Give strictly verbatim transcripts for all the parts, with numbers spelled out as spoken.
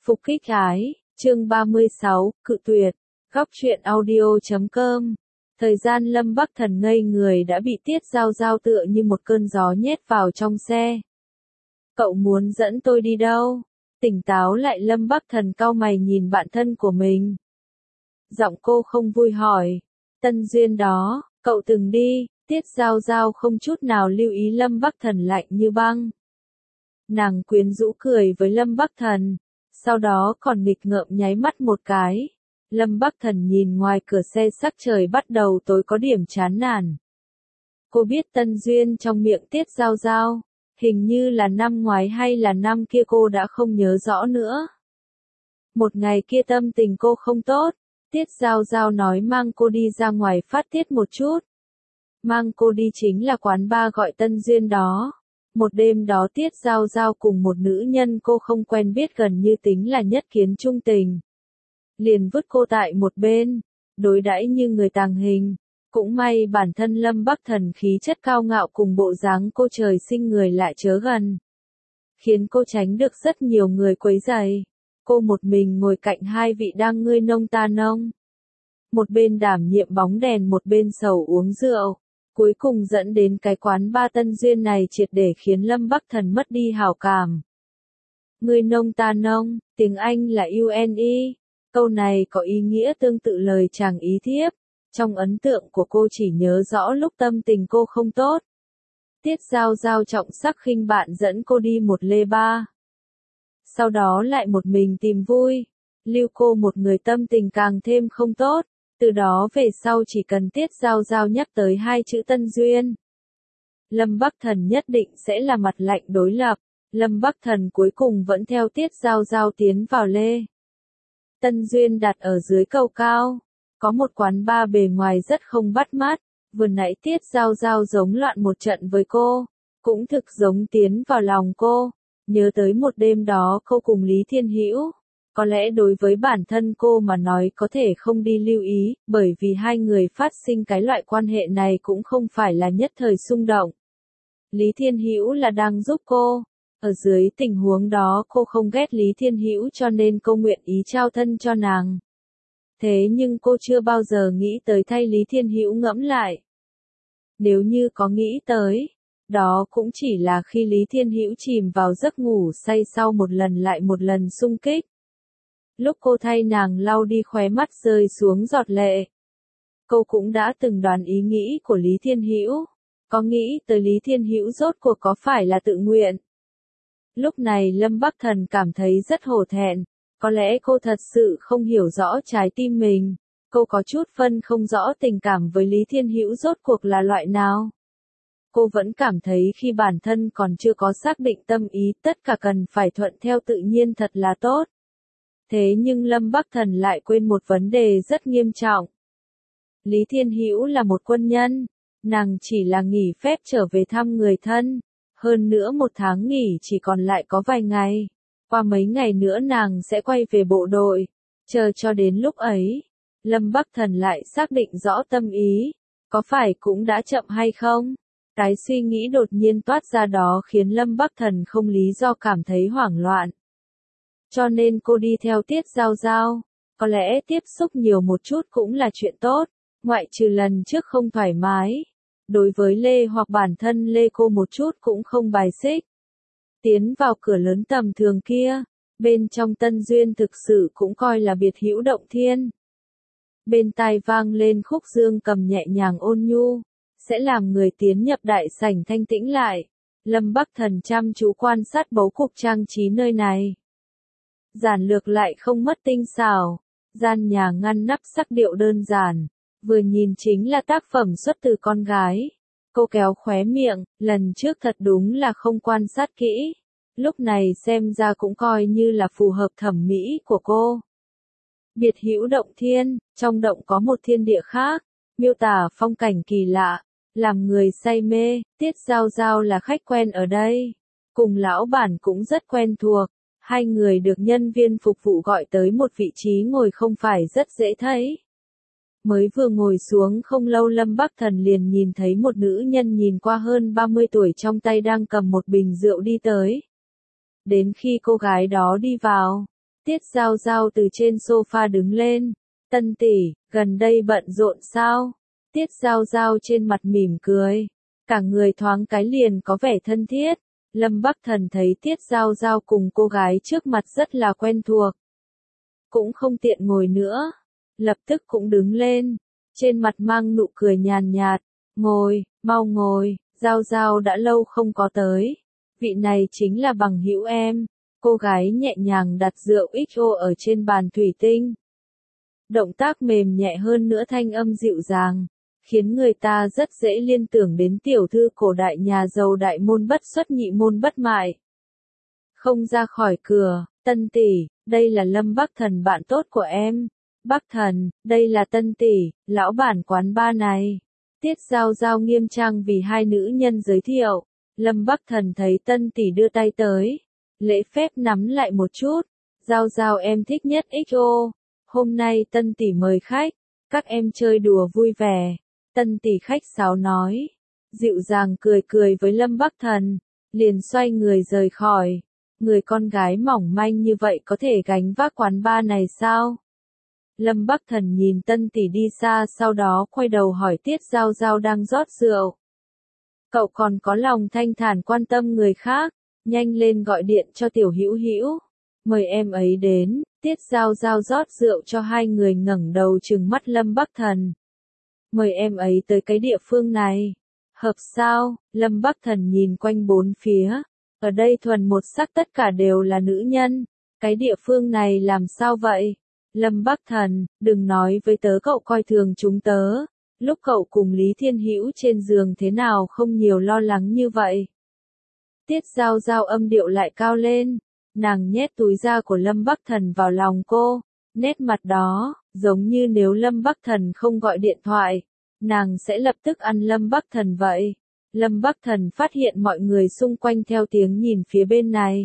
Phục kích ái, chương ba mươi sáu, cự tuyệt, góc truyện audio chấm com. Thời gian Lâm Bắc Thần ngây người đã bị Tiết Giao Giao tựa như một cơn gió nhét vào trong xe. Cậu muốn dẫn tôi đi đâu? Tỉnh táo lại Lâm Bắc Thần cau mày nhìn bạn thân của mình. Giọng cô không vui hỏi. Tân Duyên đó, cậu từng đi. Tiết Giao Giao không chút nào lưu ý Lâm Bắc Thần lạnh như băng. Nàng quyến rũ cười với Lâm Bắc Thần, sau đó còn nghịch ngợm nháy mắt một cái. Lâm Bắc Thần nhìn ngoài cửa xe sắc trời bắt đầu tối có điểm chán nản. Cô biết Tân Duyên trong miệng Tiết Giao Giao, hình như là năm ngoái hay là năm kia cô đã không nhớ rõ nữa. Một ngày kia tâm tình cô không tốt, Tiết Giao Giao nói mang cô đi ra ngoài phát tiết một chút. Mang cô đi chính là quán bar gọi Tân Duyên đó. Một đêm đó Tiết Giao Giao cùng một nữ nhân cô không quen biết gần như tính là nhất kiến trung tình. Liền vứt cô tại một bên, đối đãi như người tàng hình. Cũng may bản thân Lâm Bắc Thần khí chất cao ngạo cùng bộ dáng cô trời sinh người lại chớ gần, khiến cô tránh được rất nhiều người quấy rầy. Cô một mình ngồi cạnh hai vị đang ngươi nông ta nông. Một bên đảm nhiệm bóng đèn một bên sầu uống rượu. Cuối cùng dẫn đến cái quán ba Tân Duyên này triệt để khiến Lâm Bắc Thần mất đi hảo cảm. Ngươi nông ta nông, tiếng Anh là u en e. Câu này có ý nghĩa tương tự lời chàng ý thiếp. Trong ấn tượng của cô chỉ nhớ rõ lúc tâm tình cô không tốt. Tiết Giao Giao trọng sắc khinh bạn dẫn cô đi một lê ba. Sau đó lại một mình tìm vui. Lưu cô một người tâm tình càng thêm không tốt. Từ đó về sau chỉ cần Tiết Giao Giao nhắc tới hai chữ Tân Duyên, Lâm Bắc Thần nhất định sẽ là mặt lạnh đối lập. Lâm Bắc Thần cuối cùng vẫn theo Tiết Giao Giao tiến vào lê. Tân Duyên đặt ở dưới cầu cao, có một quán bar bề ngoài rất không bắt mắt. Vừa nãy Tiết Giao Giao giống loạn một trận với cô, cũng thực giống tiến vào lòng cô. Nhớ tới một đêm đó cô cùng Lý Thiên Hữu. Có lẽ đối với bản thân cô mà nói có thể không đi lưu ý, bởi vì hai người phát sinh cái loại quan hệ này cũng không phải là nhất thời xung động. Lý Thiên Hữu là đang giúp cô. Ở dưới tình huống đó cô không ghét Lý Thiên Hữu cho nên cô nguyện ý trao thân cho nàng. Thế nhưng cô chưa bao giờ nghĩ tới thay Lý Thiên Hữu ngẫm lại. Nếu như có nghĩ tới, đó cũng chỉ là khi Lý Thiên Hữu chìm vào giấc ngủ say sau một lần lại một lần xung kích. Lúc cô thay nàng lau đi khóe mắt rơi xuống giọt lệ. Cô cũng đã từng đoán ý nghĩ của Lý Thiên Hữu. Có nghĩ tới Lý Thiên Hữu rốt cuộc có phải là tự nguyện. Lúc này Lâm Bắc Thần cảm thấy rất hổ thẹn. Có lẽ cô thật sự không hiểu rõ trái tim mình. Cô có chút phân không rõ tình cảm với Lý Thiên Hữu rốt cuộc là loại nào. Cô vẫn cảm thấy khi bản thân còn chưa có xác định tâm ý tất cả cần phải thuận theo tự nhiên thật là tốt. Thế nhưng Lâm Bắc Thần lại quên một vấn đề rất nghiêm trọng. Lý Thiên Hữu là một quân nhân, nàng chỉ là nghỉ phép trở về thăm người thân, hơn nữa một tháng nghỉ chỉ còn lại có vài ngày, qua mấy ngày nữa nàng sẽ quay về bộ đội, chờ cho đến lúc ấy, Lâm Bắc Thần lại xác định rõ tâm ý, có phải cũng đã chậm hay không? Cái suy nghĩ đột nhiên toát ra đó khiến Lâm Bắc Thần không lý do cảm thấy hoảng loạn. Cho nên cô đi theo Tiết Giao Giao, có lẽ tiếp xúc nhiều một chút cũng là chuyện tốt, ngoại trừ lần trước không thoải mái. Đối với Lê hoặc bản thân Lê cô một chút cũng không bài xích. Tiến vào cửa lớn tầm thường kia, bên trong Tân Duyên thực sự cũng coi là biệt hữu động thiên. Bên tai vang lên khúc dương cầm nhẹ nhàng ôn nhu, sẽ làm người tiến nhập đại sảnh thanh tĩnh lại. Lâm Bắc Thần chăm chú quan sát bố cục trang trí nơi này. Giản lược lại không mất tinh xảo, gian nhà ngăn nắp sắc điệu đơn giản, vừa nhìn chính là tác phẩm xuất từ con gái. Cô kéo khóe miệng, lần trước thật đúng là không quan sát kỹ, lúc này xem ra cũng coi như là phù hợp thẩm mỹ của cô. Biệt hữu động thiên, trong động có một thiên địa khác, miêu tả phong cảnh kỳ lạ, làm người say mê. Tiết Giao Giao là khách quen ở đây, cùng lão bản cũng rất quen thuộc. Hai người được nhân viên phục vụ gọi tới một vị trí ngồi không phải rất dễ thấy. Mới vừa ngồi xuống không lâu Lâm Bắc Thần liền nhìn thấy một nữ nhân nhìn qua hơn ba mươi tuổi trong tay đang cầm một bình rượu đi tới. Đến khi cô gái đó đi vào, Tiết Giao Giao từ trên sofa đứng lên. Tân tỷ, gần đây bận rộn sao? Tiết Giao Giao trên mặt mỉm cười. Cả người thoáng cái liền có vẻ thân thiết. Lâm Bắc Thần thấy Tiết Giao Giao cùng cô gái trước mặt rất là quen thuộc. Cũng không tiện ngồi nữa. Lập tức cũng đứng lên. Trên mặt mang nụ cười nhàn nhạt. Ngồi, mau ngồi, Giao Giao đã lâu không có tới. Vị này chính là bằng hữu em. Cô gái nhẹ nhàng đặt rượu ích o ở trên bàn thủy tinh. Động tác mềm nhẹ hơn nữa thanh âm dịu dàng, khiến người ta rất dễ liên tưởng đến tiểu thư cổ đại nhà giàu đại môn bất xuất nhị môn bất mại. Không ra khỏi cửa, Tân tỷ, đây là Lâm Bắc Thần bạn tốt của em. Bắc Thần, đây là Tân tỷ, lão bản quán bar này. Tiết Giao Giao nghiêm trang vì hai nữ nhân giới thiệu. Lâm Bắc Thần thấy Tân tỷ đưa tay tới, lễ phép nắm lại một chút. Giao Giao em thích nhất ích o. Hôm nay Tân tỷ mời khách, các em chơi đùa vui vẻ. Tân tỷ khách sáo nói, dịu dàng cười cười với Lâm Bắc Thần, liền xoay người rời khỏi. Người con gái mỏng manh như vậy có thể gánh vác quán bar này sao? Lâm Bắc Thần nhìn Tân tỷ đi xa, sau đó quay đầu hỏi Tiết Giao Giao đang rót rượu. Cậu còn có lòng thanh thản quan tâm người khác, nhanh lên gọi điện cho Tiểu Hữu Hữu, mời em ấy đến. Tiết Giao Giao rót rượu cho hai người, ngẩng đầu trừng mắt Lâm Bắc Thần. Mời em ấy tới cái địa phương này. Hợp sao? Lâm Bắc Thần nhìn quanh bốn phía. Ở đây thuần một sắc tất cả đều là nữ nhân. Cái địa phương này làm sao vậy? Lâm Bắc Thần, đừng nói với tớ cậu coi thường chúng tớ. Lúc cậu cùng Lý Thiên Hữu trên giường thế nào không nhiều lo lắng như vậy. Tiết Giao Giao âm điệu lại cao lên. Nàng nhét túi da của Lâm Bắc Thần vào lòng cô, nét mặt đó, giống như nếu Lâm Bắc Thần không gọi điện thoại, nàng sẽ lập tức ăn Lâm Bắc Thần vậy. Lâm Bắc Thần phát hiện mọi người xung quanh theo tiếng nhìn phía bên này.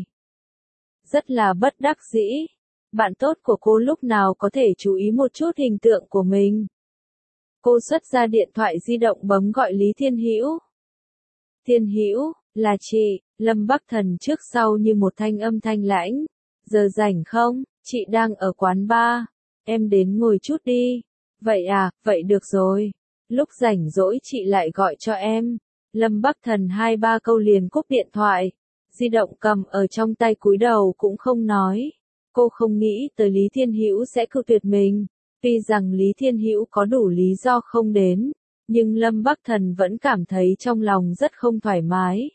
Rất là bất đắc dĩ, bạn tốt của cô lúc nào có thể chú ý một chút hình tượng của mình. Cô xuất ra điện thoại di động bấm gọi Lý Thiên Hữu. Thiên Hữu, là chị. Lâm Bắc Thần trước sau như một thanh âm thanh lãnh. Giờ rảnh không? Chị đang ở quán bar. Em đến ngồi chút đi. Vậy à, vậy được rồi. Lúc rảnh rỗi chị lại gọi cho em. Lâm Bắc Thần hai ba câu liền cúp điện thoại. Di động cầm ở trong tay cúi đầu cũng không nói. Cô không nghĩ tới Lý Thiên Hữu sẽ cự tuyệt mình. Tuy rằng Lý Thiên Hữu có đủ lý do không đến, nhưng Lâm Bắc Thần vẫn cảm thấy trong lòng rất không thoải mái.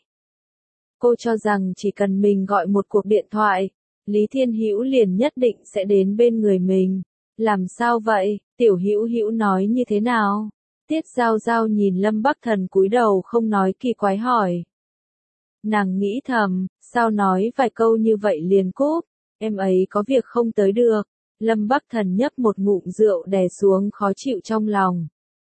Cô cho rằng chỉ cần mình gọi một cuộc điện thoại, Lý Thiên Hữu liền nhất định sẽ đến bên người mình. Làm sao vậy? Tiểu Hữu Hữu nói như thế nào? Tiết Giao Giao nhìn Lâm Bắc Thần cúi đầu không nói, kỳ quái hỏi. Nàng nghĩ thầm, sao nói vài câu như vậy liền cúp, em ấy có việc không tới được. Lâm Bắc Thần nhấp một ngụm rượu đè xuống khó chịu trong lòng.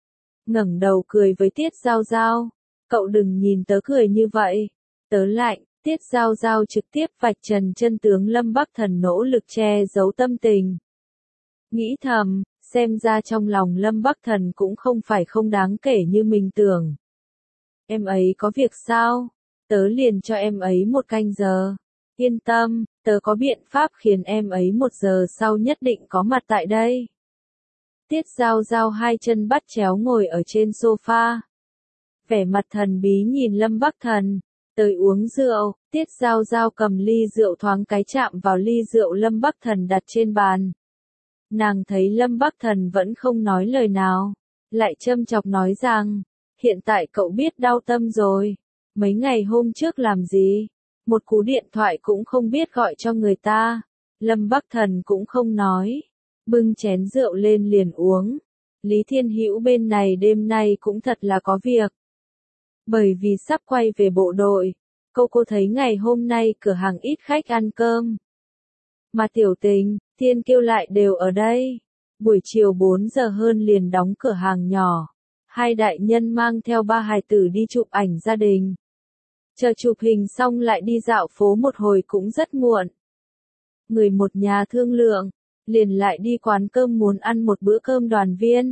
Ngẩng đầu cười với Tiết Giao Giao. Cậu đừng nhìn tớ cười như vậy. Tớ lạnh. Tiết Giao Giao trực tiếp vạch trần chân tướng Lâm Bắc Thần nỗ lực che giấu tâm tình. Nghĩ thầm, xem ra trong lòng Lâm Bắc Thần cũng không phải không đáng kể như mình tưởng. Em ấy có việc sao? Tớ liền cho em ấy một canh giờ. Yên tâm, tớ có biện pháp khiến em ấy một giờ sau nhất định có mặt tại đây. Tiết Giao Giao hai chân bắt chéo ngồi ở trên sofa. Vẻ mặt thần bí nhìn Lâm Bắc Thần. Tới uống rượu, Tiết Giao Giao cầm ly rượu thoáng cái chạm vào ly rượu Lâm Bắc Thần đặt trên bàn. Nàng thấy Lâm Bắc Thần vẫn không nói lời nào, lại châm chọc nói rằng, hiện tại cậu biết đau tâm rồi. Mấy ngày hôm trước làm gì? Một cú điện thoại cũng không biết gọi cho người ta. Lâm Bắc Thần cũng không nói. Bưng chén rượu lên liền uống. Lý Thiên Hữu bên này đêm nay cũng thật là có việc. Bởi vì sắp quay về bộ đội, cô cô thấy ngày hôm nay cửa hàng ít khách ăn cơm. Mà Tiểu Tình, Thiên Kiêu lại đều ở đây. Buổi chiều bốn giờ hơn liền đóng cửa hàng nhỏ. Hai đại nhân mang theo ba hài tử đi chụp ảnh gia đình. Chờ chụp hình xong lại đi dạo phố một hồi cũng rất muộn. Người một nhà thương lượng, liền lại đi quán cơm muốn ăn một bữa cơm đoàn viên.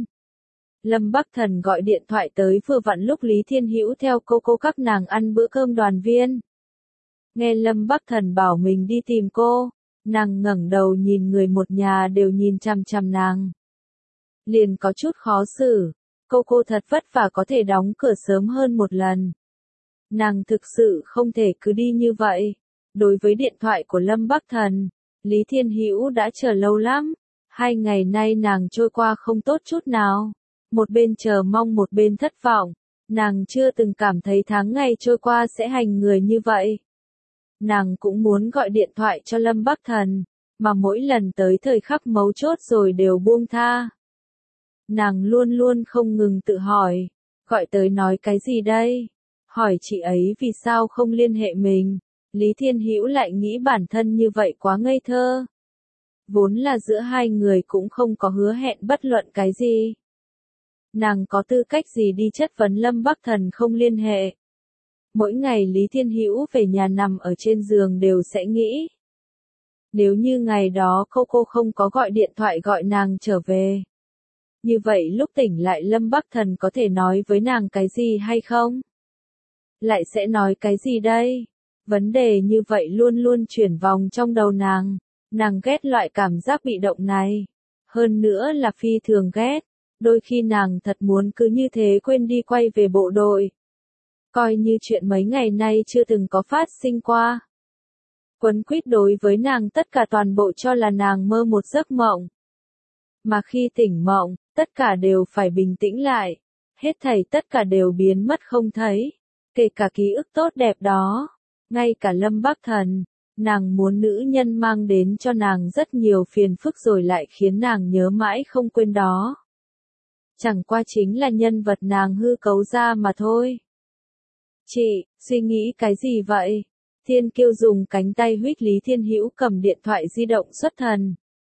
Lâm Bắc Thần gọi điện thoại tới vừa vặn lúc Lý Thiên Hữu theo cô cô các nàng ăn bữa cơm đoàn viên. Nghe Lâm Bắc Thần bảo mình đi tìm cô, Nàng ngẩng đầu nhìn người một nhà đều nhìn chằm chằm nàng. Liền có chút khó xử, cô cô thật vất vả có thể đóng cửa sớm hơn một lần. Nàng thực sự không thể cứ đi như vậy. Đối với điện thoại của Lâm Bắc Thần, Lý Thiên Hữu đã chờ lâu lắm. Hai ngày nay nàng trôi qua không tốt chút nào. Một bên chờ mong một bên thất vọng. Nàng chưa từng cảm thấy tháng ngày trôi qua sẽ hành người như vậy. Nàng cũng muốn gọi điện thoại cho Lâm Bắc Thần, mà mỗi lần tới thời khắc mấu chốt rồi đều buông tha. Nàng luôn luôn không ngừng tự hỏi, gọi tới nói cái gì đây? Hỏi chị ấy vì sao không liên hệ mình? Lý Thiên Hữu lại nghĩ bản thân như vậy quá ngây thơ. Vốn là giữa hai người cũng không có hứa hẹn bất luận cái gì. Nàng có tư cách gì đi chất vấn Lâm Bắc Thần không liên hệ? Mỗi ngày Lý Thiên Hữu về nhà nằm ở trên giường đều sẽ nghĩ. Nếu như ngày đó cô cô không có gọi điện thoại gọi nàng trở về. Như vậy lúc tỉnh lại Lâm Bắc Thần có thể nói với nàng cái gì hay không? Lại sẽ nói cái gì đây? Vấn đề như vậy luôn luôn chuyển vòng trong đầu nàng. Nàng ghét loại cảm giác bị động này. Hơn nữa là phi thường ghét. Đôi khi nàng thật muốn cứ như thế quên đi quay về bộ đội. Coi như chuyện mấy ngày nay chưa từng có phát sinh qua. Quấn quýt đối với nàng tất cả toàn bộ cho là nàng mơ một giấc mộng. Mà khi tỉnh mộng, tất cả đều phải bình tĩnh lại. Hết thảy tất cả đều biến mất không thấy. Kể cả ký ức tốt đẹp đó. Ngay cả Lâm Bắc Thần, nàng muốn nữ nhân mang đến cho nàng rất nhiều phiền phức rồi lại khiến nàng nhớ mãi không quên đó. Chẳng qua chính là nhân vật nàng hư cấu ra mà thôi. Chị, suy nghĩ cái gì vậy? Thiên Kiêu dùng cánh tay huých Lý Thiên Hữu cầm điện thoại di động xuất thần.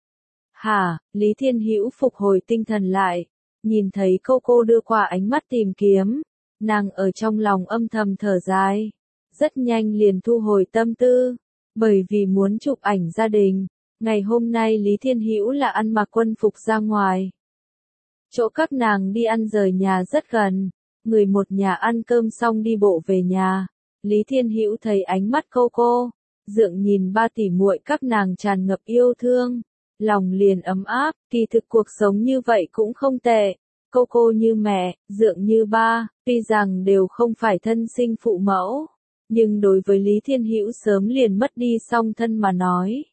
Hả, Lý Thiên Hữu phục hồi tinh thần lại, nhìn thấy cô cô đưa qua ánh mắt tìm kiếm, nàng ở trong lòng âm thầm thở dài, rất nhanh liền thu hồi tâm tư, bởi vì muốn chụp ảnh gia đình, ngày hôm nay Lý Thiên Hữu là ăn mặc quân phục ra ngoài. Chỗ các nàng đi ăn rời nhà rất gần, người một nhà ăn cơm xong đi bộ về nhà, Lý Thiên Hữu thấy ánh mắt cô cô, dượng nhìn ba tỷ muội các nàng tràn ngập yêu thương. Lòng liền ấm áp, kỳ thực cuộc sống như vậy cũng không tệ. Cô cô như mẹ, dượng như ba, tuy rằng đều không phải thân sinh phụ mẫu, nhưng đối với Lý Thiên Hữu sớm liền mất đi song thân mà nói.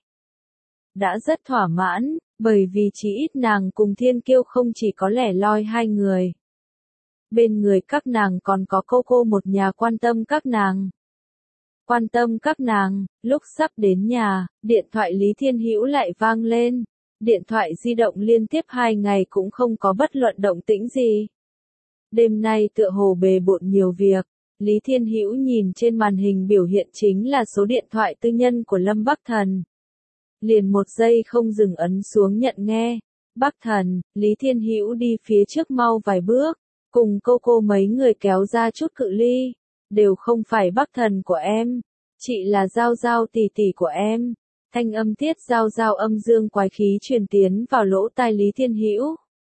Đã rất thỏa mãn, bởi vì chỉ ít nàng cùng Thiên Kiêu không chỉ có lẻ loi hai người. Bên người các nàng còn có cô cô một nhà quan tâm các nàng. Quan tâm các nàng, lúc sắp đến nhà, điện thoại Lý Thiên Hữu lại vang lên. Điện thoại di động liên tiếp hai ngày cũng không có bất luận động tĩnh gì. Đêm nay tựa hồ bề bộn nhiều việc, Lý Thiên Hữu nhìn trên màn hình biểu hiện chính là số điện thoại tư nhân của Lâm Bắc Thần. Liền một giây không dừng ấn xuống nhận nghe. Bắc Thần, Lý Thiên Hữu đi phía trước mau vài bước, cùng cô cô mấy người kéo ra chút cự ly. Đều không phải Bắc Thần của em, chị là Giao Giao tỷ tỷ của em. Thanh âm Tiết Giao Giao âm dương quái khí truyền tiến vào lỗ tai Lý Thiên Hữu.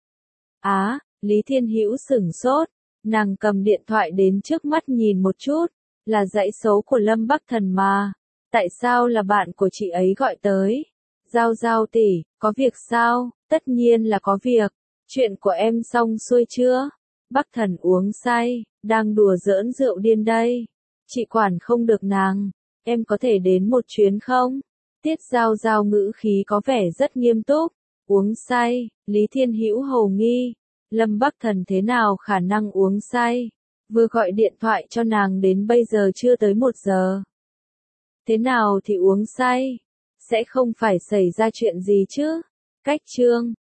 Á, Lý Thiên Hữu sửng sốt, nàng cầm điện thoại đến trước mắt nhìn một chút, là dãy số của Lâm Bắc Thần mà. Tại sao là bạn của chị ấy gọi tới? Giao Giao tỷ, có việc sao? Tất nhiên là có việc. Chuyện của em xong xuôi chưa? Bắc Thần uống say, đang đùa giỡn rượu điên đây. Chị quản không được nàng, em có thể đến một chuyến không? Tiết Giao Giao ngữ khí có vẻ rất nghiêm túc. Uống say, Lý Thiên Hữu hồ nghi. Lâm Bắc Thần thế nào khả năng uống say? Vừa gọi điện thoại cho nàng đến bây giờ chưa tới một giờ. Thế nào thì uống say? Sẽ không phải xảy ra chuyện gì chứ? Cách chương